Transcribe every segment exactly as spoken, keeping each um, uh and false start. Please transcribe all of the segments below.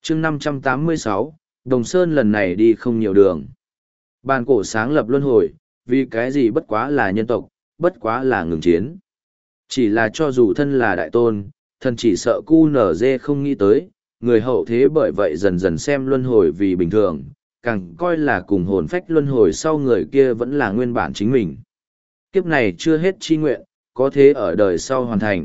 chương năm trăm tám mươi sáu, Đồng Sơn lần này đi không nhiều đường. Bàn cổ sáng lập luân hồi, vì cái gì bất quá là nhân tộc, bất quá là ngừng chiến. Chỉ là cho dù thân là đại tôn, thần chỉ sợ cu nở dê không nghĩ tới, người hậu thế bởi vậy dần dần xem luân hồi vì bình thường, càng coi là cùng hồn phách luân hồi sau người kia vẫn là nguyên bản chính mình. Kiếp này chưa hết chi nguyện, có thế ở đời sau hoàn thành.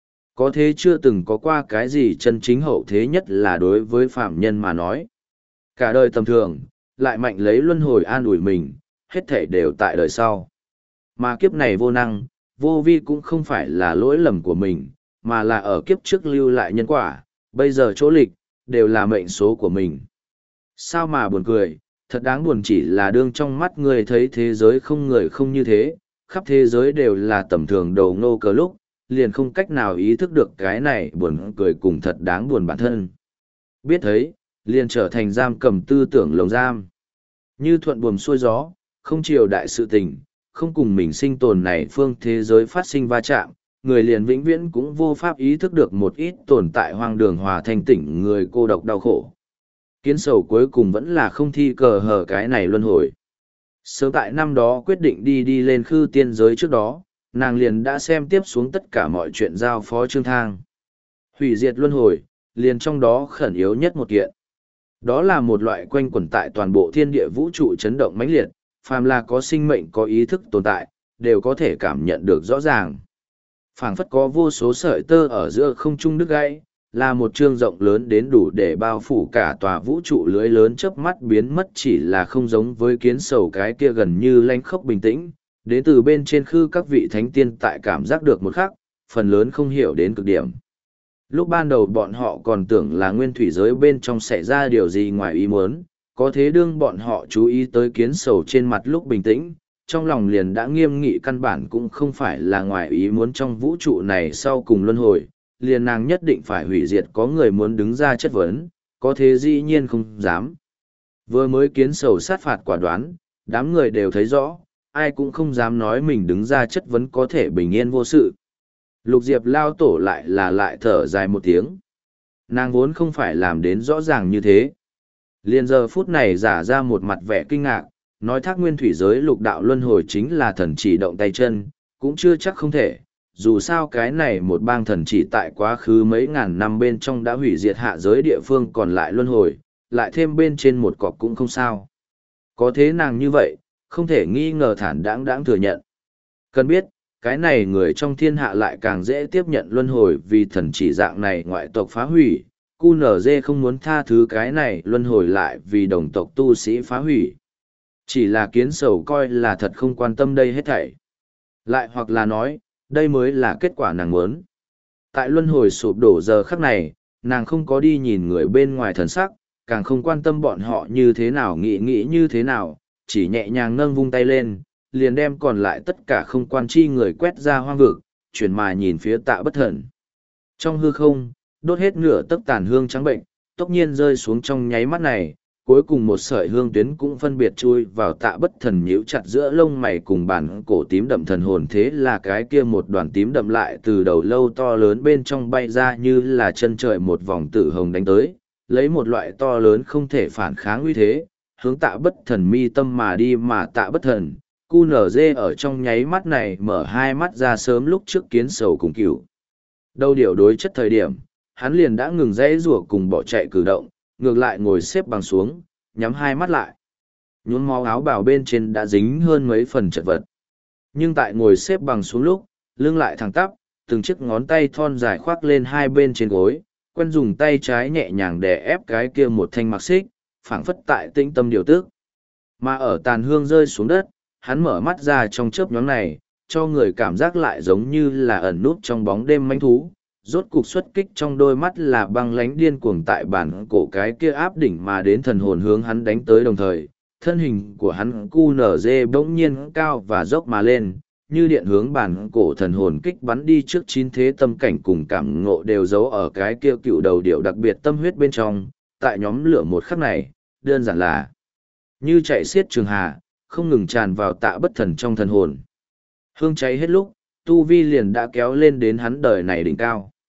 Có thế chưa từng có qua cái gì chân chính hậu thế nhất là đối với phạm nhân mà nói. Cả đời tầm thường, lại mạnh lấy luân hồi an ủi mình, hết thể đều tại đời sau. Mà kiếp này vô năng, vô vi cũng không phải là lỗi lầm của mình, mà là ở kiếp trước lưu lại nhân quả, bây giờ chỗ lịch, đều là mệnh số của mình. Sao mà buồn cười, thật đáng buồn chỉ là đương trong mắt người thấy thế giới không người không như thế, khắp thế giới đều là tầm thường đầu ngô cờ lúc, liền không cách nào ý thức được cái này buồn cười cùng thật đáng buồn bản thân. Biết thấy, liền trở thành giam cầm tư tưởng lồng giam. Như thuận buồm xuôi gió, không chiều đại sự tình, không cùng mình sinh tồn này phương thế giới phát sinh va chạm, người liền vĩnh viễn cũng vô pháp ý thức được một ít tồn tại hoang đường hòa thanh tỉnh người cô độc đau khổ. Kiến sầu cuối cùng vẫn là không thi cờ hở cái này luân hồi. Sớm tại năm đó quyết định đi đi lên khư tiên giới trước đó, nàng liền đã xem tiếp xuống tất cả mọi chuyện giao phó Trương Thang. Hủy diệt luân hồi, liền trong đó khẩn yếu nhất một kiện. Đó là một loại quanh quẩn tại toàn bộ thiên địa vũ trụ chấn động mãnh liệt, phàm là có sinh mệnh có ý thức tồn tại, đều có thể cảm nhận được rõ ràng. Phảng phất có vô số sợi tơ ở giữa không trung đứt gãy, là một chương rộng lớn đến đủ để bao phủ cả tòa vũ trụ lưới lớn chớp mắt biến mất, chỉ là không giống với kiến sầu cái kia gần như lanh khốc bình tĩnh, đến từ bên trên khư các vị thánh tiên tại cảm giác được một khắc, phần lớn không hiểu đến cực điểm. Lúc ban đầu bọn họ còn tưởng là nguyên thủy giới bên trong xảy ra điều gì ngoài ý muốn, có thế đương bọn họ chú ý tới kiến sầu trên mặt lúc bình tĩnh, trong lòng liền đã nghiêm nghị căn bản cũng không phải là ngoài ý muốn trong vũ trụ này sau cùng luân hồi, liền nàng nhất định phải hủy diệt có người muốn đứng ra chất vấn, có thế dĩ nhiên không dám. Vừa mới kiến sầu sát phạt quả đoán, đám người đều thấy rõ, ai cũng không dám nói mình đứng ra chất vấn có thể bình yên vô sự. Lục Diệp lao tổ lại là lại thở dài một tiếng. Nàng vốn không phải làm đến rõ ràng như thế. Liền giờ phút này giả ra một mặt vẻ kinh ngạc, nói thác nguyên thủy giới lục đạo luân hồi chính là thần chỉ động tay chân, cũng chưa chắc không thể. Dù sao cái này một bang thần chỉ tại quá khứ mấy ngàn năm bên trong đã hủy diệt hạ giới địa phương còn lại luân hồi, lại thêm bên trên một cọc cũng không sao. Có thế nàng như vậy, không thể nghi ngờ thản đáng đáng thừa nhận. Cần biết, cái này người trong thiên hạ lại càng dễ tiếp nhận luân hồi vì thần chỉ dạng này ngoại tộc phá hủy, cu nở dê không muốn tha thứ cái này luân hồi lại vì đồng tộc tu sĩ phá hủy. Chỉ là kiến sầu coi là thật không quan tâm đây hết thảy. Lại hoặc là nói, đây mới là kết quả nàng muốn. Tại luân hồi sụp đổ giờ khắc này, nàng không có đi nhìn người bên ngoài thần sắc, càng không quan tâm bọn họ như thế nào nghĩ nghĩ như thế nào, chỉ nhẹ nhàng nâng vung tay lên, liền đem còn lại tất cả không quan chi người quét ra hoang vực, chuyển mà nhìn phía tạ bất thần. Trong hư không, đốt hết nửa tấc tàn hương trắng bệnh, tốc nhiên rơi xuống trong nháy mắt này, cuối cùng một sợi hương tuyến cũng phân biệt chui vào tạ bất thần nhíu chặt giữa lông mày cùng bản cổ tím đậm thần hồn, thế là cái kia một đoàn tím đậm lại từ đầu lâu to lớn bên trong bay ra như là chân trời một vòng tử hồng đánh tới, lấy một loại to lớn không thể phản kháng uy thế, hướng tạ bất thần mi tâm mà đi mà tạ bất thần. cu nở dê ở trong nháy mắt này mở hai mắt ra sớm lúc trước kiến sầu cùng cửu. Đâu điều đối chất thời điểm, hắn liền đã ngừng dãy rủa cùng bỏ chạy cử động, ngược lại ngồi xếp bằng xuống, nhắm hai mắt lại. Nhuốm máu áo bào bên trên đã dính hơn mấy phần chật vật. Nhưng tại ngồi xếp bằng xuống lúc, lưng lại thẳng tắp, từng chiếc ngón tay thon dài khoác lên hai bên trên gối, quen dùng tay trái nhẹ nhàng đè ép cái kia một thanh mặc xích, phảng phất tại tĩnh tâm điều tức. Mà ở tàn hương rơi xuống đất, hắn mở mắt ra trong chớp nhoáng này, cho người cảm giác lại giống như là ẩn nút trong bóng đêm manh thú. Rốt cục xuất kích trong đôi mắt là băng lánh điên cuồng tại bản cổ cái kia áp đỉnh mà đến thần hồn hướng hắn đánh tới đồng thời. Thân hình của hắn cu nở dê bỗng nhiên cao và dốc mà lên, như điện hướng bản cổ thần hồn kích bắn đi trước chín thế tâm cảnh cùng cảm ngộ đều giấu ở cái kia cựu đầu điệu đặc biệt tâm huyết bên trong. Tại nhóm lửa một khắc này, đơn giản là như chạy xiết trường hà, không ngừng tràn vào tạ bất thần trong thần hồn. Hương cháy hết lúc, tu vi liền đã kéo lên đến hắn đời này đỉnh cao.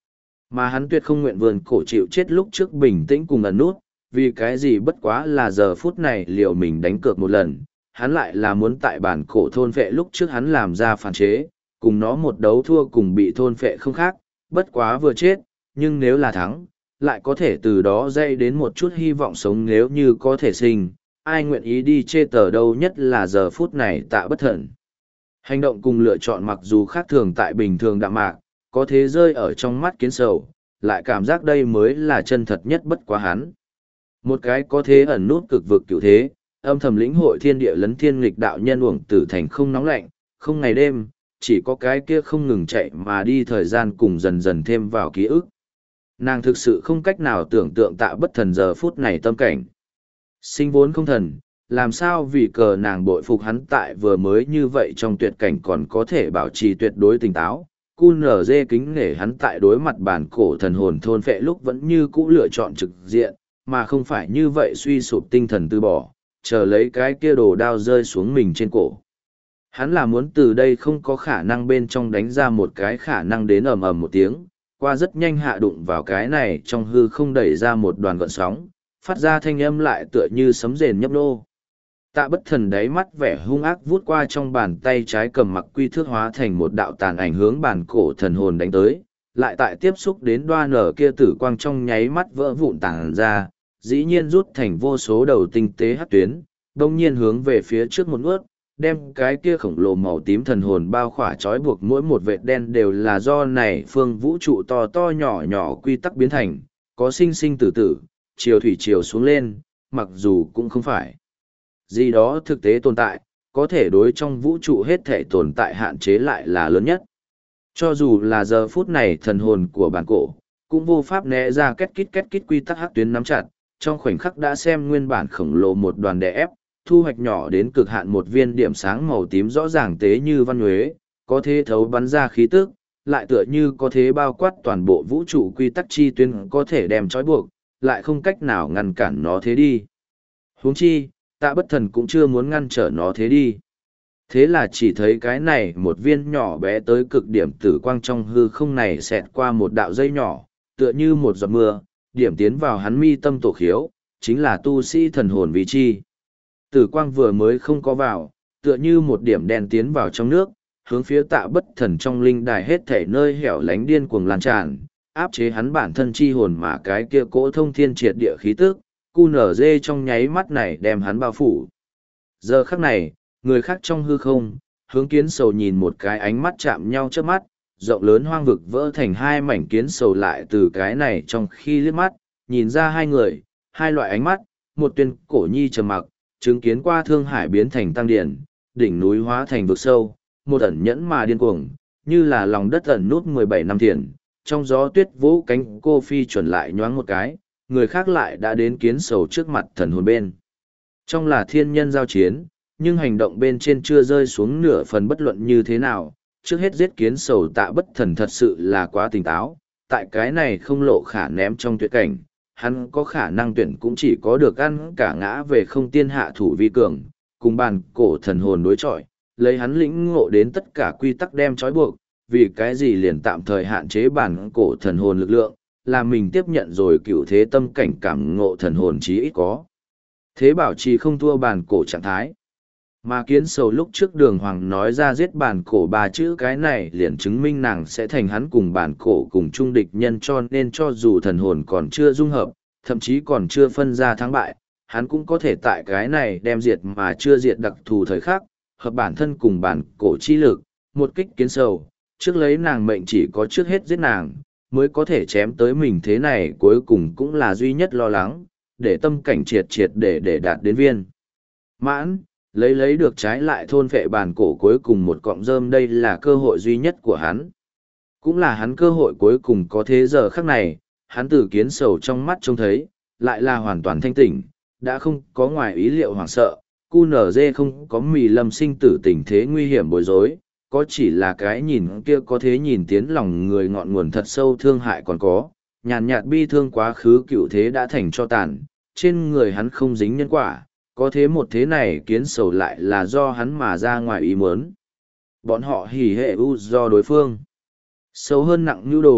Mà hắn tuyệt không nguyện vườn cổ chịu chết lúc trước bình tĩnh cùng ẩn nút, vì cái gì bất quá là giờ phút này liệu mình đánh cược một lần, hắn lại là muốn tại bản cổ thôn phệ lúc trước hắn làm ra phản chế, cùng nó một đấu thua cùng bị thôn phệ không khác, bất quá vừa chết, nhưng nếu là thắng, lại có thể từ đó dây đến một chút hy vọng sống nếu như có thể sinh, ai nguyện ý đi chê tờ đâu nhất là giờ phút này Tạ Bất Thần. Hành động cùng lựa chọn mặc dù khác thường tại bình thường đạm mạc, có thế rơi ở trong mắt kiến sầu, lại cảm giác đây mới là chân thật nhất bất quá hắn. Một cái có thế ẩn nút cực vực cựu thế, âm thầm lĩnh hội thiên địa lấn thiên nghịch đạo nhân uổng tử thành không nóng lạnh, không ngày đêm, chỉ có cái kia không ngừng chạy mà đi thời gian cùng dần dần thêm vào ký ức. Nàng thực sự không cách nào tưởng tượng Tạ Bất Thần giờ phút này tâm cảnh. Sinh vốn không thần, làm sao vì cờ nàng bội phục hắn tại vừa mới như vậy trong tuyệt cảnh còn có thể bảo trì tuyệt đối tỉnh táo. Cu nở dê kính nể hắn tại đối mặt bản cổ thần hồn thôn phệ lúc vẫn như cũ lựa chọn trực diện, mà không phải như vậy suy sụp tinh thần từ bỏ, chờ lấy cái kia đồ đao rơi xuống mình trên cổ. Hắn là muốn từ đây không có khả năng bên trong đánh ra một cái khả năng đến ầm ầm một tiếng, qua rất nhanh hạ đụng vào cái này trong hư không đẩy ra một đoàn gợn sóng, phát ra thanh âm lại tựa như sấm rền nhấp nô. Tạ Bất Thần đáy mắt vẻ hung ác vút qua trong bàn tay trái cầm mặc quy thước hóa thành một đạo tàn ảnh hướng bản cổ thần hồn đánh tới, lại tại tiếp xúc đến đoa nở kia tử quang trong nháy mắt vỡ vụn tàn ra, dĩ nhiên rút thành vô số đầu tinh tế hắc tuyến, đông nhiên hướng về phía trước một ướt, đem cái kia khổng lồ màu tím thần hồn bao khỏa trói buộc mỗi một vệt đen đều là do này phương vũ trụ to to nhỏ nhỏ quy tắc biến thành, có sinh sinh tử tử, chiều thủy chiều xuống lên, mặc dù cũng không phải gì đó thực tế tồn tại, có thể đối trong vũ trụ hết thể tồn tại hạn chế lại là lớn nhất. Cho dù là giờ phút này thần hồn của bản cổ, cũng vô pháp né ra két kít két kít quy tắc hắc tuyến nắm chặt, trong khoảnh khắc đã xem nguyên bản khổng lồ một đoàn đè ép, thu hoạch nhỏ đến cực hạn một viên điểm sáng màu tím rõ ràng tế như văn nhuế, có thế thấu bắn ra khí tức, lại tựa như có thế bao quát toàn bộ vũ trụ quy tắc chi tuyến có thể đem trói buộc, lại không cách nào ngăn cản nó thế đi. Huống chi, Tạ Bất Thần cũng chưa muốn ngăn trở nó thế đi. Thế là chỉ thấy cái này một viên nhỏ bé tới cực điểm tử quang trong hư không này xẹt qua một đạo dây nhỏ, tựa như một giọt mưa, điểm tiến vào hắn mi tâm tổ khiếu, chính là tu sĩ thần hồn vị chi. Tử quang vừa mới không có vào, tựa như một điểm đen tiến vào trong nước, hướng phía Tạ Bất Thần trong linh đài hết thể nơi hẻo lánh điên cuồng lan tràn, áp chế hắn bản thân chi hồn mà cái kia cỗ thông thiên triệt địa khí tức, cu nở dê trong nháy mắt này đem hắn bao phủ. Giờ khắc này, người khác trong hư không, hướng kiến sầu nhìn một cái ánh mắt chạm nhau trước mắt, rộng lớn hoang vực vỡ thành hai mảnh kiến sầu lại từ cái này trong khi liếc mắt, nhìn ra hai người, hai loại ánh mắt, một tuyên cổ nhi trầm mặc, chứng kiến qua thương hải biến thành tăng điển, đỉnh núi hóa thành vực sâu, một ẩn nhẫn mà điên cuồng, như là lòng đất ẩn nút mười bảy năm thiền, trong gió tuyết vũ cánh cô phi chuẩn lại nhoáng một cái, người khác lại đã đến kiến sầu trước mặt thần hồn bên. Trong là thiên nhân giao chiến, nhưng hành động bên trên chưa rơi xuống nửa phần bất luận như thế nào, trước hết giết kiến sầu Tạ Bất Thần thật sự là quá tỉnh táo, tại cái này không lộ khả ném trong tuyệt cảnh, hắn có khả năng tuyển cũng chỉ có được ăn cả ngã về không tiên hạ thủ vi cường, cùng bàn cổ thần hồn đối chọi, lấy hắn lĩnh ngộ đến tất cả quy tắc đem trói buộc, vì cái gì liền tạm thời hạn chế bản cổ thần hồn lực lượng, là mình tiếp nhận rồi cựu thế tâm cảnh cảm ngộ thần hồn chí ít có. Thế bảo trì không thua bản cổ trạng thái. Mà kiến sầu lúc trước đường hoàng nói ra giết bản cổ ba chữ cái này liền chứng minh nàng sẽ thành hắn cùng bản cổ cùng chung địch nhân cho nên cho dù thần hồn còn chưa dung hợp, thậm chí còn chưa phân ra thắng bại, hắn cũng có thể tại cái này đem diệt mà chưa diệt đặc thù thời khắc, hợp bản thân cùng bản cổ chi lực, một kích kiến sầu, trước lấy nàng mệnh chỉ có trước hết giết nàng, mới có thể chém tới mình thế này cuối cùng cũng là duy nhất lo lắng, để tâm cảnh triệt triệt để để đạt đến viên. Mãn, lấy lấy được trái lại thôn phệ bản cổ cuối cùng một cọng rơm đây là cơ hội duy nhất của hắn. Cũng là hắn cơ hội cuối cùng có thế giờ khắc này, hắn từ kiến sầu trong mắt trông thấy, lại là hoàn toàn thanh tỉnh, đã không có ngoài ý liệu hoảng sợ, cu nở dê không có mì lâm sinh tử tình thế nguy hiểm bối rối, có chỉ là cái nhìn kia có thế nhìn tiến lòng người ngọn nguồn thật sâu thương hại còn có, nhàn nhạt bi thương quá khứ cựu thế đã thành cho tàn, trên người hắn không dính nhân quả, có thế một thế này kiến sầu lại là do hắn mà ra ngoài ý muốn. Bọn họ hỉ hệ u do đối phương. Sâu hơn nặng như đồ,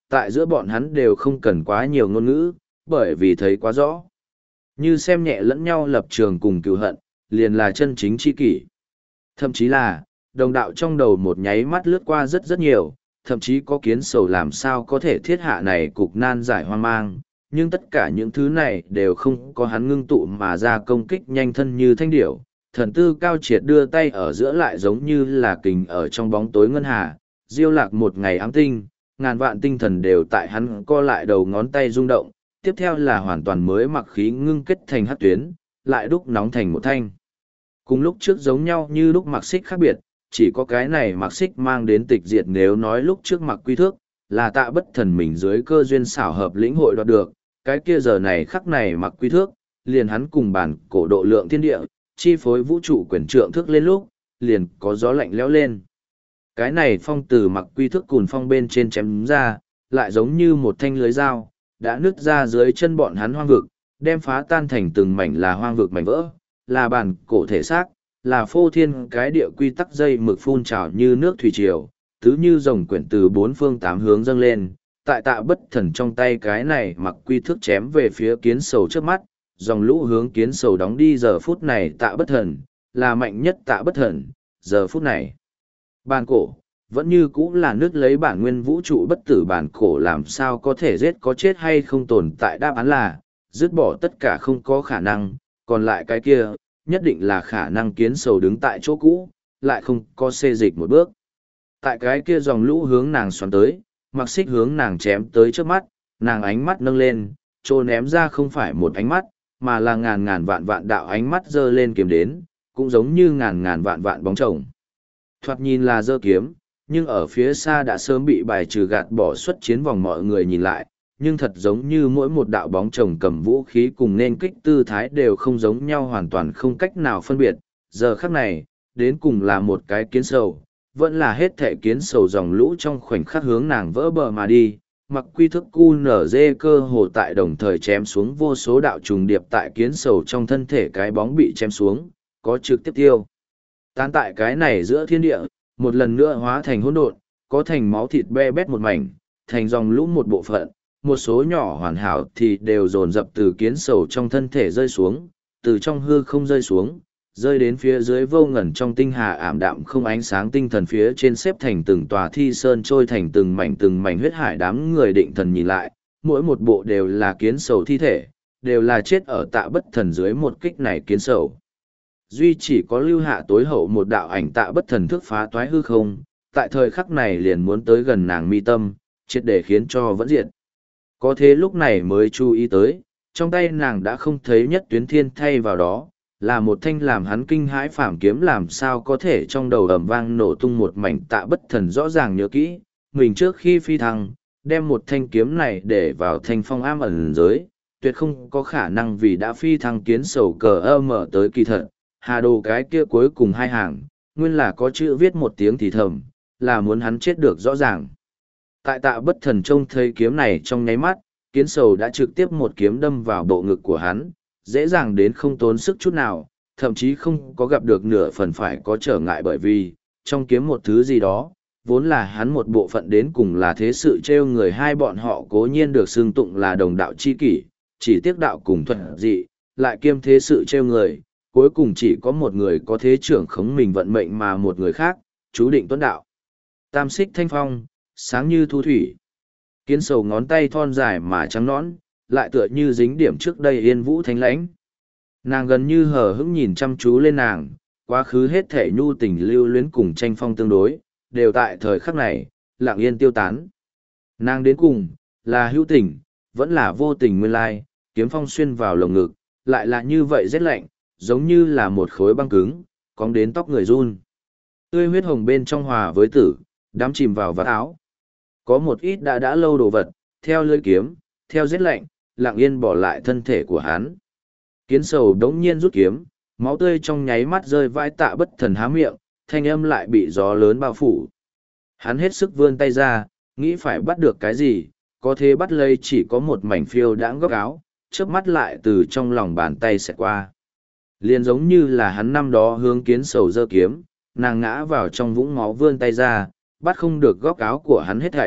tại giữa bọn hắn đều không cần quá nhiều ngôn ngữ, bởi vì thấy quá rõ. Như xem nhẹ lẫn nhau lập trường cùng cựu hận, liền là chân chính chi kỷ. Thậm chí là, đồng đạo trong đầu một nháy mắt lướt qua rất rất nhiều, thậm chí có kiến sầu làm sao có thể thiết hạ này cục nan giải hoang mang, nhưng tất cả những thứ này đều không có hắn ngưng tụ mà ra công kích nhanh thân như thanh điểu. Thần tư cao triệt đưa tay ở giữa lại giống như là kình ở trong bóng tối ngân hà, diêu lạc một ngày ám tinh, ngàn vạn tinh thần đều tại hắn co lại đầu ngón tay rung động, tiếp theo là hoàn toàn mới mặc khí ngưng kết thành hắc tuyến, lại đúc nóng thành một thanh. Cùng lúc trước giống nhau như lúc mặc xích khác biệt, chỉ có cái này mặc xích mang đến tịch diệt nếu nói lúc trước mặc quy thước, là tạ bất thần mình dưới cơ duyên xảo hợp lĩnh hội đoạt được, cái kia giờ này khắc này mặc quy thước, liền hắn cùng bản cổ độ lượng thiên địa, chi phối vũ trụ quyền trượng thước lên lúc, liền có gió lạnh lẽo lên. Cái này phong từ mặc quy thước cùn phong bên trên chém ra, lại giống như một thanh lưới dao, đã nứt ra dưới chân bọn hắn hoang vực, đem phá tan thành từng mảnh là hoang vực mảnh vỡ, là bản cổ thể xác, là phô thiên cái địa quy tắc dây mực phun trào như nước thủy triều, tứ như rồng quyển từ bốn phương tám hướng dâng lên, tại tạ bất thần trong tay cái này mặc quy thước chém về phía kiến sầu trước mắt, dòng lũ hướng kiến sầu đóng đi giờ phút này tạ bất thần, là mạnh nhất tạ bất thần, giờ phút này. Bản cổ, vẫn như cũ là nước lấy bản nguyên vũ trụ bất tử bản cổ làm sao có thể giết có chết hay không tồn tại đáp án là, dứt bỏ tất cả không có khả năng, còn lại cái kia, nhất định là khả năng kiến sầu đứng tại chỗ cũ, lại không có xê dịch một bước. Tại cái kia dòng lũ hướng nàng xoắn tới, mặc xích hướng nàng chém tới trước mắt, nàng ánh mắt nâng lên, trô ném ra không phải một ánh mắt, mà là ngàn ngàn vạn vạn đạo ánh mắt dơ lên kiếm đến, cũng giống như ngàn ngàn vạn vạn bóng chồng. Thoạt nhìn là dơ kiếm, nhưng ở phía xa đã sớm bị bài trừ gạt bỏ xuất chiến vòng mọi người nhìn lại, nhưng thật giống như mỗi một đạo bóng chồng cầm vũ khí cùng nên kích tư thái đều không giống nhau hoàn toàn không cách nào phân biệt. Giờ khắc này, đến cùng là một cái kiến sầu, vẫn là hết thể kiến sầu dòng lũ trong khoảnh khắc hướng nàng vỡ bờ mà đi, mặc quy thức cu nở dê cơ hồ tại đồng thời chém xuống vô số đạo trùng điệp tại kiến sầu trong thân thể cái bóng bị chém xuống, có trực tiếp tiêu. Tán tại cái này giữa thiên địa, một lần nữa hóa thành hỗn độn, có thành máu thịt be bét một mảnh, thành dòng lũ một bộ phận, một số nhỏ hoàn hảo thì đều dồn dập từ kiến sầu trong thân thể rơi xuống, từ trong hư không rơi xuống, rơi đến phía dưới vô ngần trong tinh hà ảm đạm không ánh sáng tinh thần phía trên xếp thành từng tòa thi sơn trôi thành từng mảnh từng mảnh huyết hải. Đám người định thần nhìn lại, mỗi một bộ đều là kiến sầu thi thể, đều là chết ở tạ bất thần dưới một kích này kiến sầu. Duy chỉ có lưu hạ tối hậu một đạo ảnh tạ bất thần thức phá toái hư không, tại thời khắc này liền muốn tới gần nàng mi tâm, triệt để khiến cho vẫn diệt. Có thế lúc này mới chú ý tới, trong tay nàng đã không thấy nhất tuyến thiên thay vào đó, là một thanh làm hắn kinh hãi phảm kiếm. Làm sao có thể trong đầu ầm vang nổ tung một mảnh tạ bất thần rõ ràng nhớ kỹ, mình trước khi phi thăng, đem một thanh kiếm này để vào thanh phong am ẩn giới, tuyệt không có khả năng vì đã phi thăng kiến sầu cờ ơ mở tới kỳ thật, hà đồ cái kia cuối cùng hai hàng, nguyên là có chữ viết một tiếng thì thầm, là muốn hắn chết được rõ ràng. Tại tạ bất thần trông thấy kiếm này trong nháy mắt, kiến sầu đã trực tiếp một kiếm đâm vào bộ ngực của hắn, dễ dàng đến không tốn sức chút nào, thậm chí không có gặp được nửa phần phải có trở ngại, bởi vì, trong kiếm một thứ gì đó, vốn là hắn một bộ phận đến cùng là thế sự trêu người. Hai bọn họ cố nhiên được xưng tụng là đồng đạo chi kỷ, chỉ tiếc đạo cùng thuận dị, lại kiêm thế sự trêu người, cuối cùng chỉ có một người có thế trưởng khống mình vận mệnh mà một người khác, chú định tuấn đạo. Tam xích thanh phong, sáng như thu thủy. Kiến sầu ngón tay thon dài mà trắng nõn, lại tựa như dính điểm trước đây yên vũ thanh lãnh. Nàng gần như hờ hững nhìn chăm chú lên nàng, quá khứ hết thể nhu tình lưu luyến cùng tranh phong tương đối, đều tại thời khắc này, lặng yên tiêu tán. Nàng đến cùng, là hữu tình, vẫn là vô tình nguyên lai, kiếm phong xuyên vào lồng ngực, lại là như vậy rét lạnh, giống như là một khối băng cứng, cong đến tóc người run. Tươi huyết hồng bên trong hòa với tử, đắm chìm vào vạt áo. Có một ít đã đã lâu đồ vật, theo lưỡi kiếm, theo rét lạnh, lặng yên bỏ lại thân thể của hắn. Kiến sầu đống nhiên rút kiếm, máu tươi trong nháy mắt rơi vãi tạ bất thần há miệng, thanh âm lại bị gió lớn bao phủ. Hắn hết sức vươn tay ra, nghĩ phải bắt được cái gì, có thế bắt lấy chỉ có một mảnh phiêu đãng góc áo, chớp mắt lại từ trong lòng bàn tay xẹt qua. Liền giống như là hắn năm đó hướng kiến sầu giơ kiếm, nàng ngã vào trong vũng máu vươn tay ra, bắt không được góc áo của hắn hết thảy,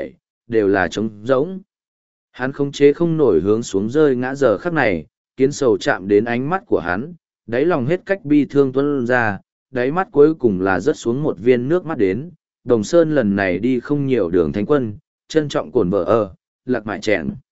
đều là trống rỗng. Hắn không chế không nổi hướng xuống rơi ngã giờ khắc này, kiến sầu chạm đến ánh mắt của hắn, đáy lòng hết cách bi thương tuôn ra, đáy mắt cuối cùng là rớt xuống một viên nước mắt đến. Đồng Sơn lần này đi không nhiều đường thánh quân, trân trọng cổn vợ ở, lạc mại chèn.